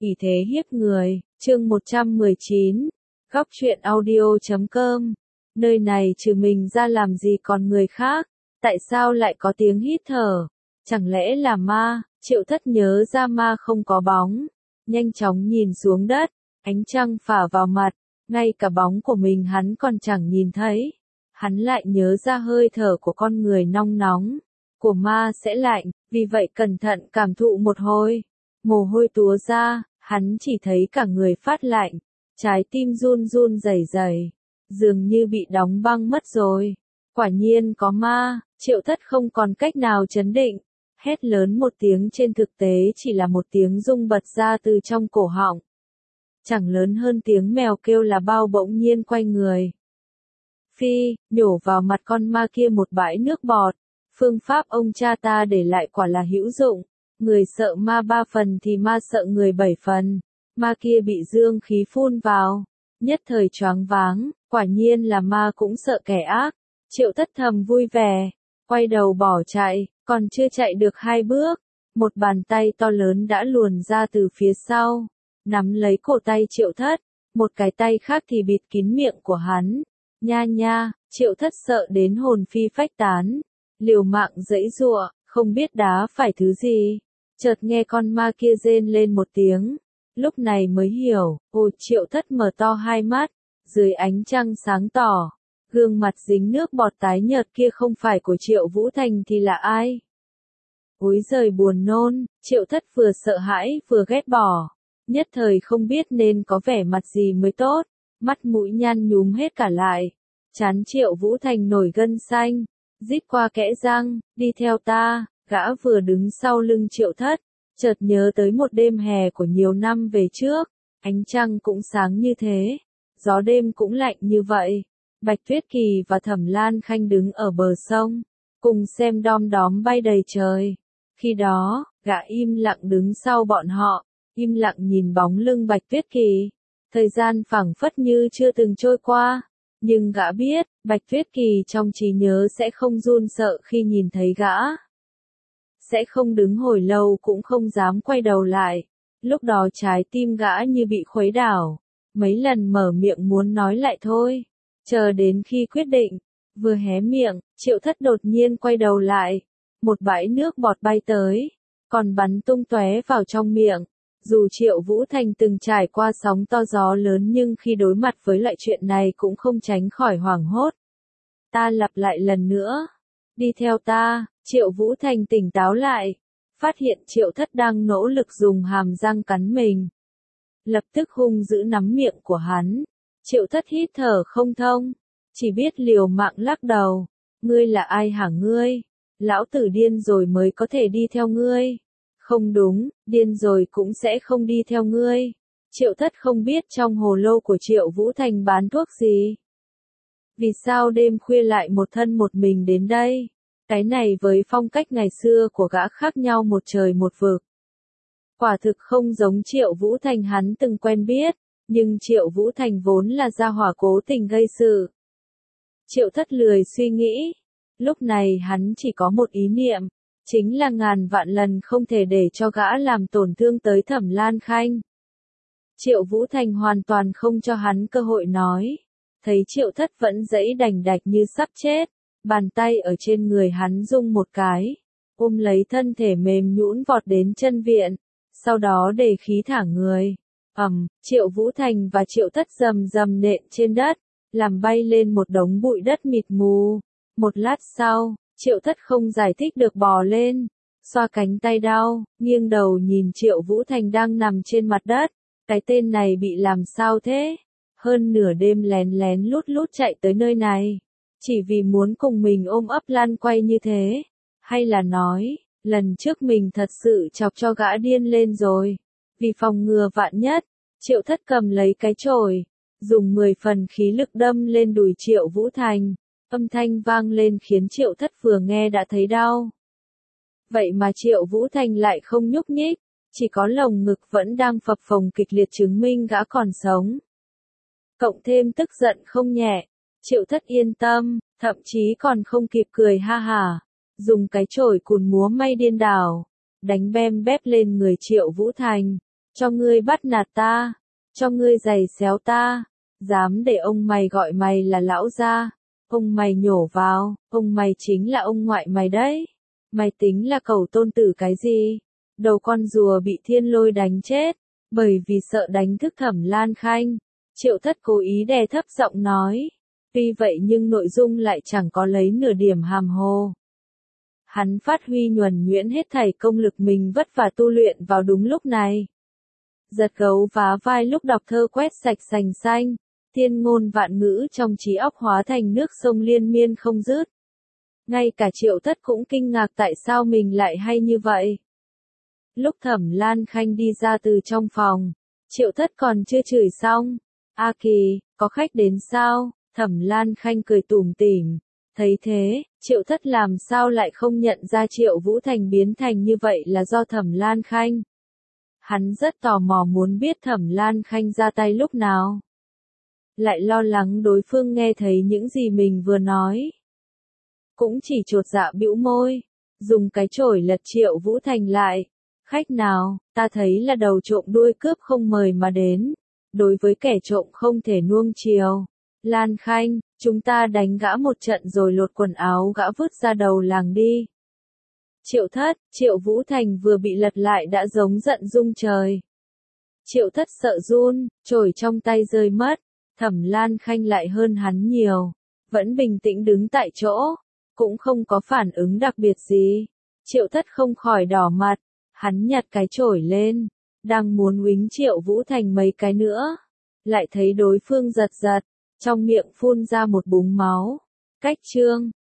ỷ thế hiếp người, chương 119, góc truyện audio.com. Nơi này trừ mình ra làm gì còn người khác, tại sao lại có tiếng hít thở? Chẳng lẽ là ma? Triệu Thất nhớ ra ma không có bóng, nhanh chóng nhìn xuống đất, ánh trăng phả vào mặt, ngay cả bóng của mình hắn còn chẳng nhìn thấy. Hắn lại nhớ ra hơi thở của con người nong nóng, của ma sẽ lạnh, vì vậy cẩn thận cảm thụ một hồi. Mồ hôi túa ra, hắn chỉ thấy cả người phát lạnh, trái tim run run rẩy rẩy, dường như bị đóng băng mất rồi. Quả nhiên có ma, Triệu Thất không còn cách nào trấn định, hét lớn một tiếng trên thực tế chỉ là một tiếng rung bật ra từ trong cổ họng. Chẳng lớn hơn tiếng mèo kêu là bao, bỗng nhiên quay người. Phi, nhổ vào mặt con ma kia một bãi nước bọt. Phương pháp ông cha ta để lại quả là hữu dụng. Người sợ ma 3 phần thì ma sợ người 7 phần. Ma kia bị dương khí phun vào, nhất thời choáng váng, quả nhiên là ma cũng sợ kẻ ác. Triệu Thất thầm vui vẻ, quay đầu bỏ chạy, còn chưa chạy được 2 bước, một bàn tay to lớn đã luồn ra từ phía sau, nắm lấy cổ tay Triệu Thất, một cái tay khác thì bịt kín miệng của hắn. Nha nha, Triệu Thất sợ đến hồn phi phách tán, liều mạng giãy giụa, không biết đá phải thứ gì. Chợt nghe con ma kia rên lên một tiếng, lúc này mới hiểu, Triệu Thất mở to hai mắt, dưới ánh trăng sáng tỏ, gương mặt dính nước bọt tái nhợt kia không phải của Triệu Vũ Thành thì là ai? Ối giời buồn nôn, Triệu Thất vừa sợ hãi vừa ghét bỏ, nhất thời không biết nên có vẻ mặt gì mới tốt, mắt mũi nhăn nhúm hết cả lại, trán Triệu Vũ Thành nổi gân xanh, rít qua kẽ răng, đi theo ta. Gã vừa đứng sau lưng Triệu Thất, chợt nhớ tới một đêm hè của nhiều năm về trước, ánh trăng cũng sáng như thế, gió đêm cũng lạnh như vậy. Bạch Tuyết Kỳ và Thẩm Lan Khanh đứng ở bờ sông, cùng xem đom đóm bay đầy trời. Khi đó, gã im lặng đứng sau bọn họ, im lặng nhìn bóng lưng Bạch Tuyết Kỳ. Thời gian phảng phất như chưa từng trôi qua, nhưng gã biết, Bạch Tuyết Kỳ trong trí nhớ sẽ không run sợ khi nhìn thấy gã. Sẽ không đứng hồi lâu cũng không dám quay đầu lại. Lúc đó trái tim gã như bị khuấy đảo, mấy lần mở miệng muốn nói lại thôi, chờ đến khi quyết định, vừa hé miệng, Triệu Thất đột nhiên quay đầu lại, một bãi nước bọt bay tới, còn bắn tung tóe vào trong miệng. Dù Triệu Vũ Thành từng trải qua sóng to gió lớn nhưng khi đối mặt với loại chuyện này cũng không tránh khỏi hoảng hốt. Ta lặp lại lần nữa, đi theo ta. Triệu Vũ Thành tỉnh táo lại, phát hiện Triệu Thất đang nỗ lực dùng hàm răng cắn mình. Lập tức hung dữ nắm miệng của hắn. Triệu Thất hít thở không thông, chỉ biết liều mạng lắc đầu. Ngươi là ai hả ngươi? Lão tử điên rồi mới có thể đi theo ngươi. Không đúng, điên rồi cũng sẽ không đi theo ngươi. Triệu Thất không biết trong hồ lô của Triệu Vũ Thành bán thuốc gì. Vì sao đêm khuya lại một thân một mình đến đây? Cái này với phong cách ngày xưa của gã khác nhau một trời một vực. Quả thực không giống Triệu Vũ Thành hắn từng quen biết, nhưng Triệu Vũ Thành vốn là gia hỏa cố tình gây sự. Triệu Thất lười suy nghĩ, lúc này hắn chỉ có một ý niệm, chính là ngàn vạn lần không thể để cho gã làm tổn thương tới Thẩm Lan Khanh. Triệu Vũ Thành hoàn toàn không cho hắn cơ hội nói, thấy Triệu Thất vẫn giãy đành đạch như sắp chết. Bàn tay ở trên người hắn rung một cái, ôm lấy thân thể mềm nhũn vọt đến chân viện, sau đó để khí thả người. Triệu Vũ Thành và Triệu Thất rầm rầm nện trên đất, làm bay lên một đống bụi đất mịt mù. Một lát sau, Triệu Thất không giải thích được bò lên, xoa cánh tay đau, nghiêng đầu nhìn Triệu Vũ Thành đang nằm trên mặt đất. Cái tên này bị làm sao thế? Hơn nửa đêm lén lén lút lút chạy tới nơi này. Chỉ vì muốn cùng mình ôm ấp lăn quay như thế, hay là nói, lần trước mình thật sự chọc cho gã điên lên rồi. Vì phòng ngừa vạn nhất, Triệu Thất cầm lấy cái chổi, dùng 10 phần khí lực đâm lên đùi Triệu Vũ Thành, âm thanh vang lên khiến Triệu Thất vừa nghe đã thấy đau. Vậy mà Triệu Vũ Thành lại không nhúc nhích, chỉ có lồng ngực vẫn đang phập phồng kịch liệt chứng minh gã còn sống. Cộng thêm tức giận không nhẹ. Triệu Thất yên tâm, thậm chí còn không kịp cười ha hả, dùng cái chổi cùn múa may điên đảo, đánh bem bép lên người Triệu Vũ Thành. cho ngươi bắt nạt ta, cho ngươi giày xéo ta, dám để ông mày gọi mày là lão gia, ông mày nhổ vào, ông mày chính là ông ngoại mày đấy, mày tính là cẩu tôn tử cái gì, đầu con rùa bị thiên lôi đánh chết, bởi vì sợ đánh thức Thẩm Lan Khanh, Triệu Thất cố ý đè thấp giọng nói, tuy vậy nhưng nội dung lại chẳng có lấy nửa điểm hàm hồ. Hắn phát huy nhuần nhuyễn hết thảy công lực mình vất vả tu luyện vào đúng lúc này. Giật gấu vá vai lúc đọc thơ quét sạch sành xanh, thiên ngôn vạn ngữ trong trí óc hóa thành nước sông liên miên không dứt. Ngay cả Triệu Thất cũng kinh ngạc tại sao mình lại hay như vậy. Lúc Thẩm Lan Khanh đi ra từ trong phòng, Triệu Thất còn chưa chửi xong. A Kỳ, có khách đến sao? Thẩm Lan Khanh cười tủm tỉm. Thấy thế, Triệu Thất làm sao lại không nhận ra Triệu Vũ Thành biến thành như vậy là do Thẩm Lan Khanh. Hắn rất tò mò muốn biết Thẩm Lan Khanh ra tay lúc nào. Lại lo lắng đối phương nghe thấy những gì mình vừa nói. Cũng chỉ chột dạ bĩu môi, dùng cái chổi lật Triệu Vũ Thành lại. Khách nào, ta thấy là đầu trộm đuôi cướp không mời mà đến. Đối với kẻ trộm không thể nuông chiều. Lan Khanh, chúng ta đánh gã một trận rồi lột quần áo gã vứt ra đầu làng đi. Triệu Thất, Triệu Vũ Thành vừa bị lật lại đã giống giận rung trời. Triệu Thất sợ run, chổi trong tay rơi mất. Thẩm Lan Khanh lại hơn hắn nhiều, vẫn bình tĩnh đứng tại chỗ, cũng không có phản ứng đặc biệt gì. Triệu Thất không khỏi đỏ mặt, hắn nhặt cái chổi lên, đang muốn uýnh Triệu Vũ Thành mấy cái nữa, lại thấy đối phương giật giật, trong miệng phun ra một búng máu. Cách chương